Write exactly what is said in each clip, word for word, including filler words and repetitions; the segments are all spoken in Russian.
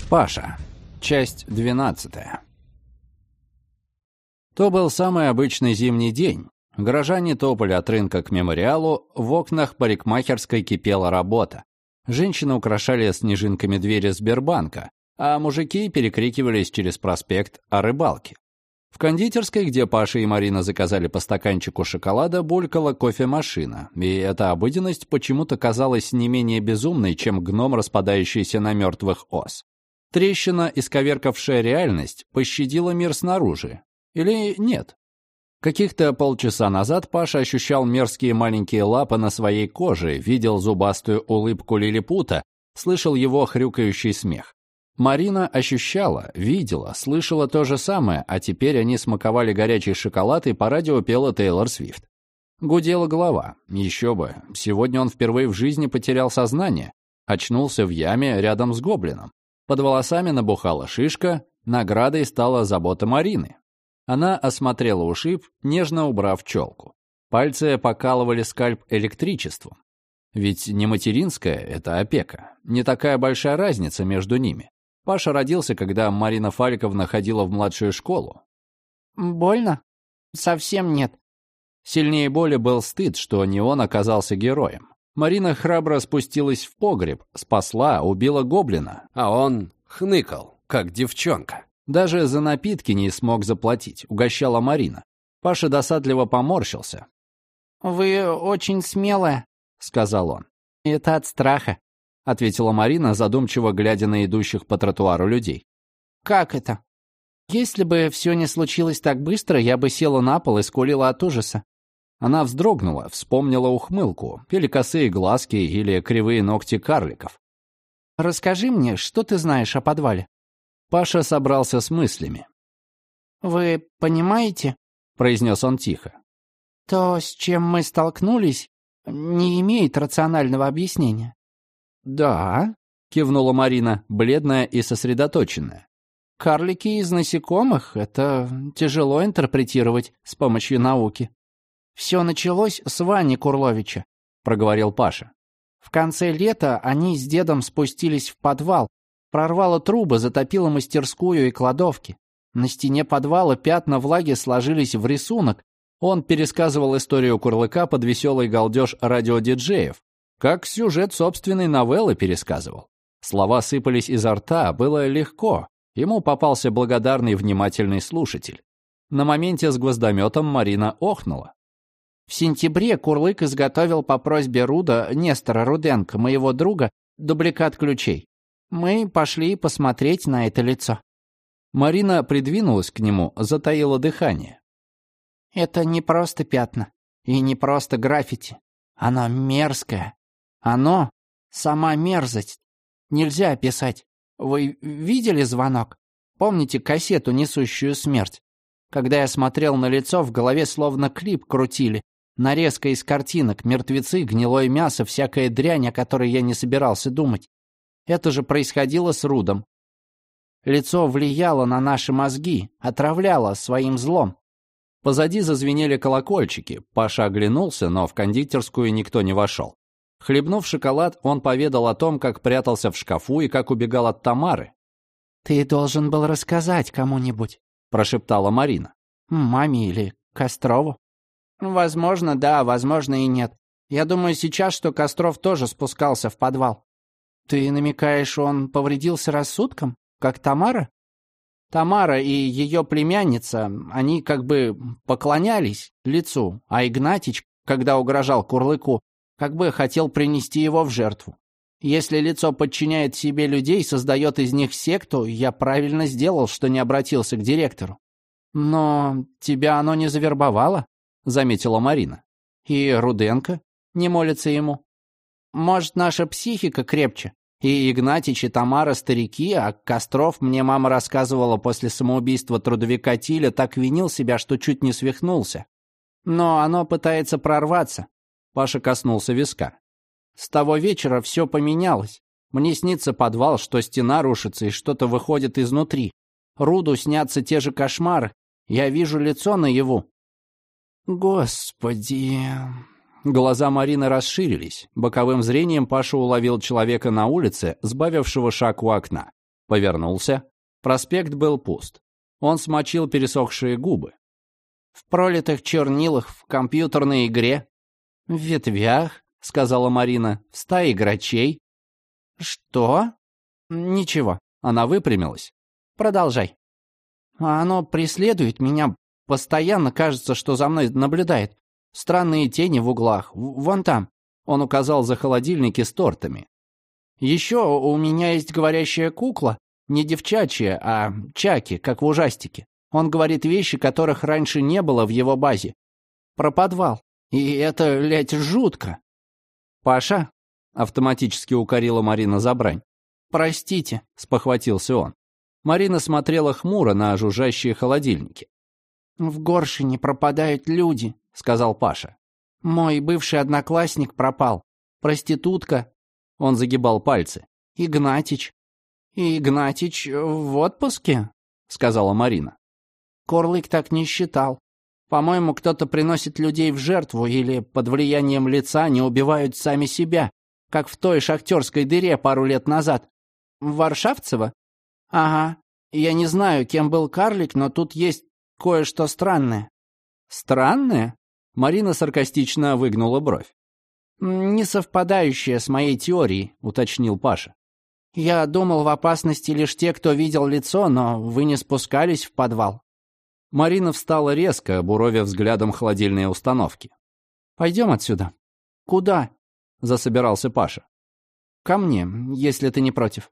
Паша. Часть двенадцатая. То был самый обычный зимний день. Горожане топали от рынка к мемориалу, в окнах парикмахерской кипела работа. Женщины украшали снежинками двери Сбербанка, а мужики перекрикивались через проспект о рыбалке. В кондитерской, где Паша и Марина заказали по стаканчику шоколада, булькала кофемашина, и эта обыденность почему-то казалась не менее безумной, чем гном, распадающийся на мертвых ос. Трещина, исковеркавшая реальность, пощадила мир снаружи. Или нет? Каких-то полчаса назад Паша ощущал мерзкие маленькие лапы на своей коже, видел зубастую улыбку лилипута, слышал его хрюкающий смех. Марина ощущала, видела, слышала то же самое, а теперь они смаковали горячий шоколад, и по радио пела Тейлор Свифт. Гудела голова. Еще бы, сегодня он впервые в жизни потерял сознание. Очнулся в яме рядом с гоблином. Под волосами набухала шишка, наградой стала забота Марины. Она осмотрела ушиб, нежно убрав челку. Пальцы покалывали скальп электричеством. Ведь не материнская — это опека. Не такая большая разница между ними. Паша родился, когда Марина Фаликовна ходила в младшую школу. «Больно? Совсем нет». Сильнее боли был стыд, что не он оказался героем. Марина храбро спустилась в погреб, спасла, убила гоблина, а он хныкал, как девчонка. Даже за напитки не смог заплатить, угощала Марина. Паша досадливо поморщился. «Вы очень смелая», — сказал он. «Это от страха», — ответила Марина, задумчиво глядя на идущих по тротуару людей. «Как это? Если бы все не случилось так быстро, я бы села на пол и скулила от ужаса». Она вздрогнула, вспомнила ухмылку, или косые глазки, или кривые ногти карликов. «Расскажи мне, что ты знаешь о подвале?» Паша собрался с мыслями. «Вы понимаете?» — произнес он тихо. «То, с чем мы столкнулись, не имеет рационального объяснения». «Да», — кивнула Марина, бледная и сосредоточенная. «Карлики из насекомых — это тяжело интерпретировать с помощью науки». «Все началось с Вани Курловича», — проговорил Паша. «В конце лета они с дедом спустились в подвал, прорвало трубы, затопило мастерскую и кладовки. На стене подвала пятна влаги сложились в рисунок. Он пересказывал историю Курлыка под веселый галдеж радиодиджеев, как сюжет собственной новеллы пересказывал. Слова сыпались изо рта, было легко. Ему попался благодарный внимательный слушатель. На моменте с гвоздометом Марина охнула. В сентябре Курлык изготовил по просьбе Руда, Нестора Руденко, моего друга, дубликат ключей. Мы пошли посмотреть на это лицо. Марина придвинулась к нему, затаила дыхание. Это не просто пятна и не просто граффити. Оно мерзкое. Оно — сама мерзость. Нельзя описать. Вы видели звонок? Помните кассету «Несущую смерть»? Когда я смотрел на лицо, в голове словно клип крутили. Нарезка из картинок, мертвецы, гнилое мясо, всякая дрянь, о которой я не собирался думать. Это же происходило с Рудом. Лицо влияло на наши мозги, отравляло своим злом. Позади зазвенели колокольчики. Паша оглянулся, но в кондитерскую никто не вошел. Хлебнув шоколад, он поведал о том, как прятался в шкафу и как убегал от Тамары. «Ты должен был рассказать кому-нибудь», — прошептала Марина. «Маме или Кострову?» «Возможно, да, возможно и нет. Я думаю сейчас, что Костров тоже спускался в подвал». «Ты намекаешь, он повредился рассудком, как Тамара?» «Тамара и ее племянница, они как бы поклонялись лицу, а Игнатич, когда угрожал Курлыку, как бы хотел принести его в жертву. Если лицо подчиняет себе людей, создает из них секту, я правильно сделал, что не обратился к директору». «Но тебя оно не завербовало?» — заметила Марина. «И Руденко не молится ему. Может, наша психика крепче? И Игнатич, и Тамара старики, а Костров, мне мама рассказывала, после самоубийства трудовика Тиля так винил себя, что чуть не свихнулся. Но оно пытается прорваться». Паша коснулся виска. «С того вечера все поменялось. Мне снится подвал, что стена рушится и что-то выходит изнутри. Руду снятся те же кошмары. Я вижу лицо наяву». «Господи...» Глаза Марины расширились. Боковым зрением Паша уловил человека на улице, сбавившего шаг у окна. Повернулся. Проспект был пуст. Он смочил пересохшие губы. «В пролитых чернилах, в компьютерной игре». «В ветвях», — сказала Марина, — «в стае грачей». «Что?» «Ничего». Она выпрямилась. «Продолжай». «А оно преследует меня. Постоянно кажется, что за мной наблюдает. Странные тени в углах. Вон там». Он указал за холодильники с тортами. «Еще у меня есть говорящая кукла. Не девчачья, а Чаки, как в ужастике. Он говорит вещи, которых раньше не было в его базе. Про подвал. И это, блядь, жутко». «Паша?» — автоматически укорила Марина за брань. «Простите», — спохватился он. Марина смотрела хмуро на жужжащие холодильники. «В Горшине пропадают люди», — сказал Паша. «Мой бывший одноклассник пропал. Проститутка». Он загибал пальцы. «Игнатич». «Игнатич в отпуске?» — сказала Марина. «Корлык так не считал. По-моему, кто-то приносит людей в жертву или под влиянием лица не убивают сами себя, как в той шахтерской дыре пару лет назад. Варшавцева? Ага. Я не знаю, кем был карлик, но тут есть кое-что странное». «Странное?» Марина саркастично выгнула бровь. «Не совпадающее с моей теорией», — уточнил Паша. «Я думал, в опасности лишь те, кто видел лицо, но вы не спускались в подвал». Марина встала резко, буровя взглядом холодильные установки. «Пойдем отсюда». «Куда?» — засобирался Паша. «Ко мне, если ты не против».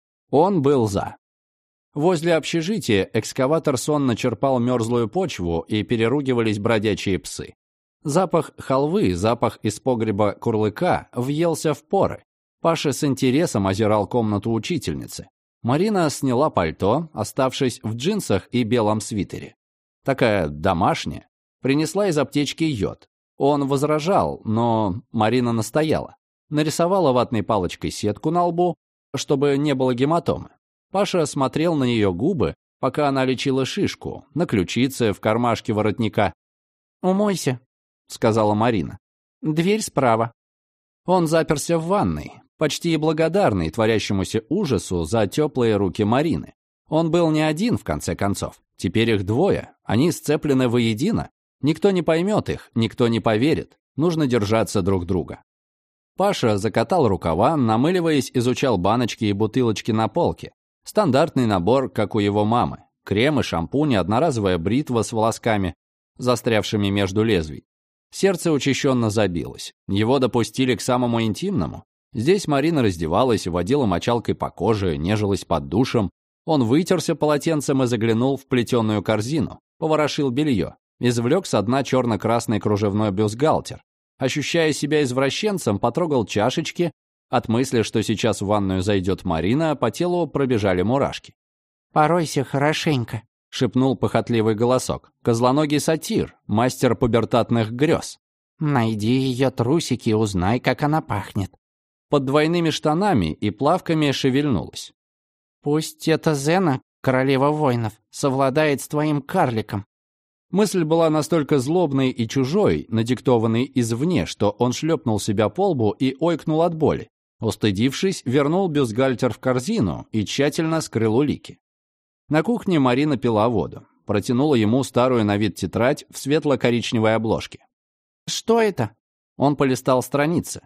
Он был за. Возле общежития экскаватор сонно черпал мерзлую почву, и переругивались бродячие псы. Запах халвы, запах из погреба курлыка въелся в поры. Паша с интересом озирал комнату учительницы. Марина сняла пальто, оставшись в джинсах и белом свитере. Такая домашняя. Принесла из аптечки йод. Он возражал, но Марина настояла. Нарисовала ватной палочкой сетку на лбу, чтобы не было гематомы. Паша смотрел на ее губы, пока она лечила шишку, на ключице, в кармашке воротника. «Умойся», — сказала Марина. «Дверь справа». Он заперся в ванной, почти благодарный творящемуся ужасу за теплые руки Марины. Он был не один, в конце концов. Теперь их двое, они сцеплены воедино. Никто не поймет их, никто не поверит. Нужно держаться друг друга. Паша закатал рукава, намыливаясь, изучал баночки и бутылочки на полке. Стандартный набор, как у его мамы. Крем и шампунь, одноразовая бритва с волосками, застрявшими между лезвий. Сердце учащенно забилось. Его допустили к самому интимному. Здесь Марина раздевалась, водила мочалкой по коже, нежилась под душем. Он вытерся полотенцем и заглянул в плетеную корзину, поворошил белье, извлек со дна черно-красный кружевной бюстгальтер. Ощущая себя извращенцем, потрогал чашечки. От мысли, что сейчас в ванную зайдет Марина, по телу пробежали мурашки. «Поройся хорошенько», — шепнул похотливый голосок. Козлоногий сатир, мастер пубертатных грез. «Найди ее трусики и узнай, как она пахнет». Под двойными штанами и плавками шевельнулась. «Пусть эта Зена, королева воинов, совладает с твоим карликом». Мысль была настолько злобной и чужой, надиктованной извне, что он шлепнул себя по лбу и ойкнул от боли. Устыдившись, вернул бюстгальтер в корзину и тщательно скрыл улики. На кухне Марина пила воду. Протянула ему старую на вид тетрадь в светло-коричневой обложке. «Что это?» Он полистал страницы.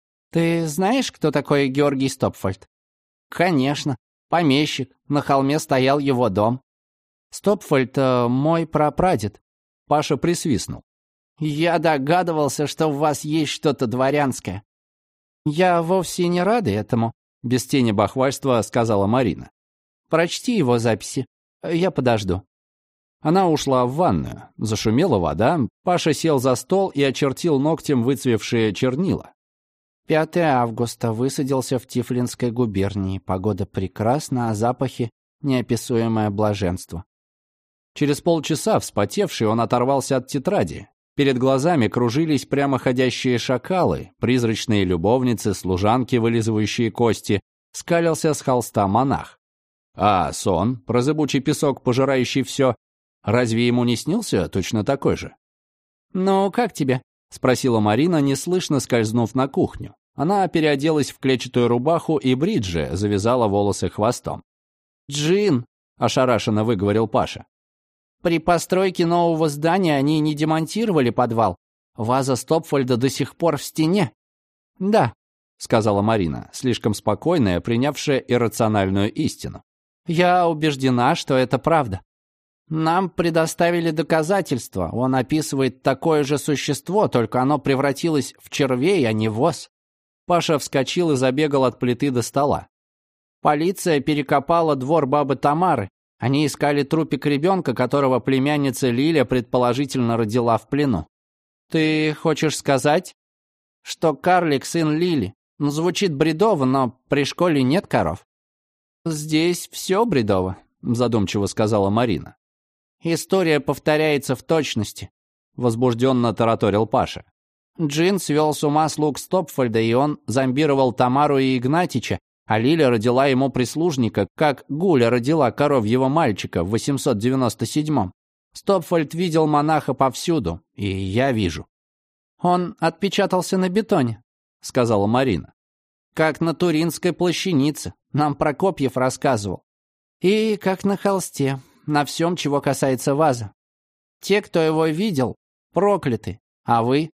«Ты знаешь, кто такой Георгий Стопфольд?» «Конечно. Помещик. На холме стоял его дом». «Стопфольд э, мой прапрадед». Паша присвистнул. «Я догадывался, что у вас есть что-то дворянское». «Я вовсе не рада этому», — без тени бахвальства сказала Марина. «Прочти его записи. Я подожду». Она ушла в ванную. Зашумела вода. Паша сел за стол и очертил ногтем выцвевшие чернила. пятого августа. Высадился в Тифлинской губернии. Погода прекрасна, а запахи — неописуемое блаженство. Через полчаса, вспотевший, он оторвался от тетради. Перед глазами кружились прямоходящие шакалы, призрачные любовницы, служанки, вылизывающие кости. Скалился с холста монах. А сон, про зыбучий песок, пожирающий все, разве ему не снился точно такой же? «Ну, как тебе?» — спросила Марина, неслышно скользнув на кухню. Она переоделась в клетчатую рубаху и бриджи, завязала волосы хвостом. Джин, ошарашенно выговорил Паша. При постройке нового здания они не демонтировали подвал. Ваза Стопфольда до сих пор в стене. Да, сказала Марина, слишком спокойная, принявшая иррациональную истину. Я убеждена, что это правда. Нам предоставили доказательства. Он описывает такое же существо, только оно превратилось в червей, а не в ос. Паша вскочил и забегал от плиты до стола. Полиция перекопала двор бабы Тамары. Они искали трупик ребенка, которого племянница Лиля предположительно родила в плену. Ты хочешь сказать, что карлик сын Лили? Ну, звучит бредово, но при школе нет коров. Здесь все бредово, задумчиво сказала Марина. История повторяется в точности, возбужденно тараторил Паша. Джин свел с ума слуг Стопфольда, и он зомбировал Тамару и Игнатича, а Лиля родила ему прислужника, как Гуля родила коровьего мальчика в восемьсот девяносто седьмом. Стопфольд видел монаха повсюду, и я вижу. «Он отпечатался на бетоне», — сказала Марина. «Как на Туринской плащанице, нам Прокопьев рассказывал. И как на холсте, на всем, чего касается ваза. Те, кто его видел, прокляты, а вы?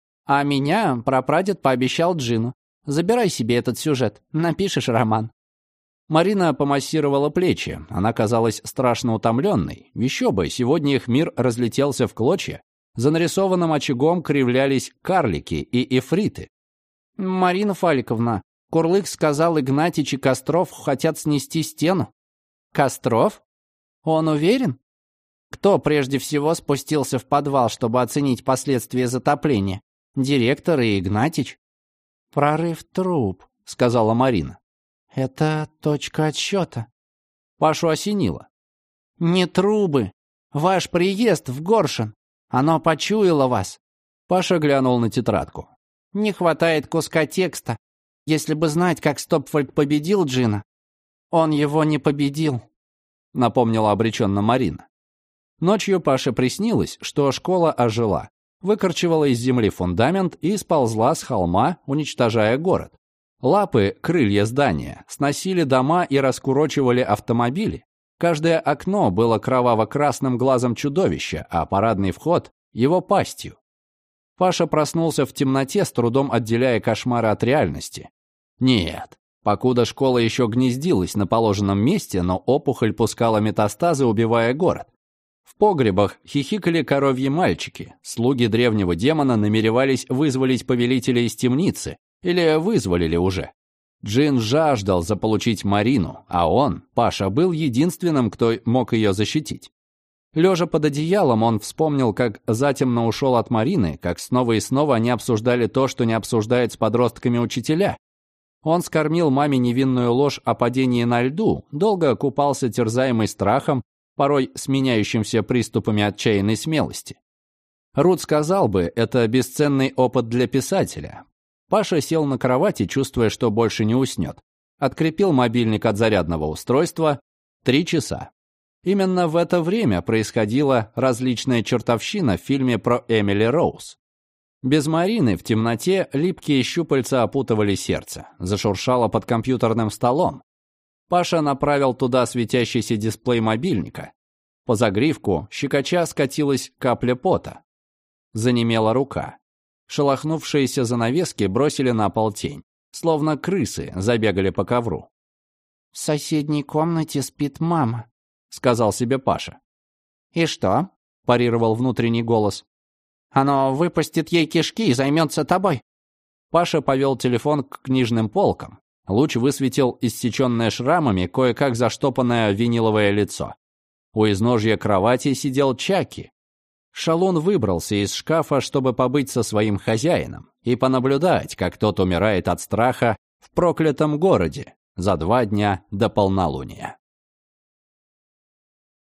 А меня прапрадед пообещал Джину. Забирай себе этот сюжет, напишешь роман». Марина помассировала плечи. Она казалась страшно утомленной. Еще бы, сегодня их мир разлетелся в клочья. За нарисованным очагом кривлялись карлики и эфриты. «Марина Фаликовна, Курлык сказал, Игнатич и Костров хотят снести стену». «Костров? Он уверен? Кто прежде всего спустился в подвал, чтобы оценить последствия затопления? Директор и Игнатич?» «Прорыв труб», — сказала Марина. «Это точка отсчета». Пашу осенило. «Не трубы. Ваш приезд в Горшин. Оно почуяло вас». Паша глянул на тетрадку. «Не хватает куска текста. Если бы знать, как Стопфольд победил Джина». «Он его не победил», — напомнила обреченно Марина. Ночью Паше приснилось, что школа ожила, выкорчевала из земли фундамент и сползла с холма, уничтожая город. Лапы, крылья здания, сносили дома и раскурочивали автомобили. Каждое окно было кроваво-красным глазом чудовища, а парадный вход — его пастью. Паша проснулся в темноте, с трудом отделяя кошмары от реальности. Нет, покуда школа еще гнездилась на положенном месте, но опухоль пускала метастазы, убивая город. В погребах хихикали коровьи мальчики. Слуги древнего демона намеревались вызволить повелителя из темницы, или вызволили уже. Джин жаждал заполучить Марину, а он, Паша, был единственным, кто мог ее защитить. Лежа под одеялом, он вспомнил, как затемно ушел от Марины, как снова и снова они обсуждали то, что не обсуждают с подростками учителя. Он скормил маме невинную ложь о падении на льду, долго купался терзаемый страхом, порой сменяющимся приступами отчаянной смелости. Рут сказал бы, это бесценный опыт для писателя. Паша сел на кровати, чувствуя, что больше не уснет. Открепил мобильник от зарядного устройства. Три часа. Именно в это время происходила различная чертовщина в фильме про Эмили Роуз. Без Марины в темноте липкие щупальца опутывали сердце. Зашуршало под компьютерным столом. Паша направил туда светящийся дисплей мобильника. По загривку щекоча скатилась капля пота. Занемела рука. Шелохнувшиеся занавески бросили на пол тень. Словно крысы забегали по ковру. «В соседней комнате спит мама», — сказал себе Паша. «И что?» — парировал внутренний голос. «Оно выпустит ей кишки и займется тобой». Паша повел телефон к книжным полкам. Луч высветил иссеченное шрамами, кое-как заштопанное виниловое лицо. У изножья кровати сидел Чаки. Шалун выбрался из шкафа, чтобы побыть со своим хозяином и понаблюдать, как тот умирает от страха в проклятом городе за два дня до полнолуния.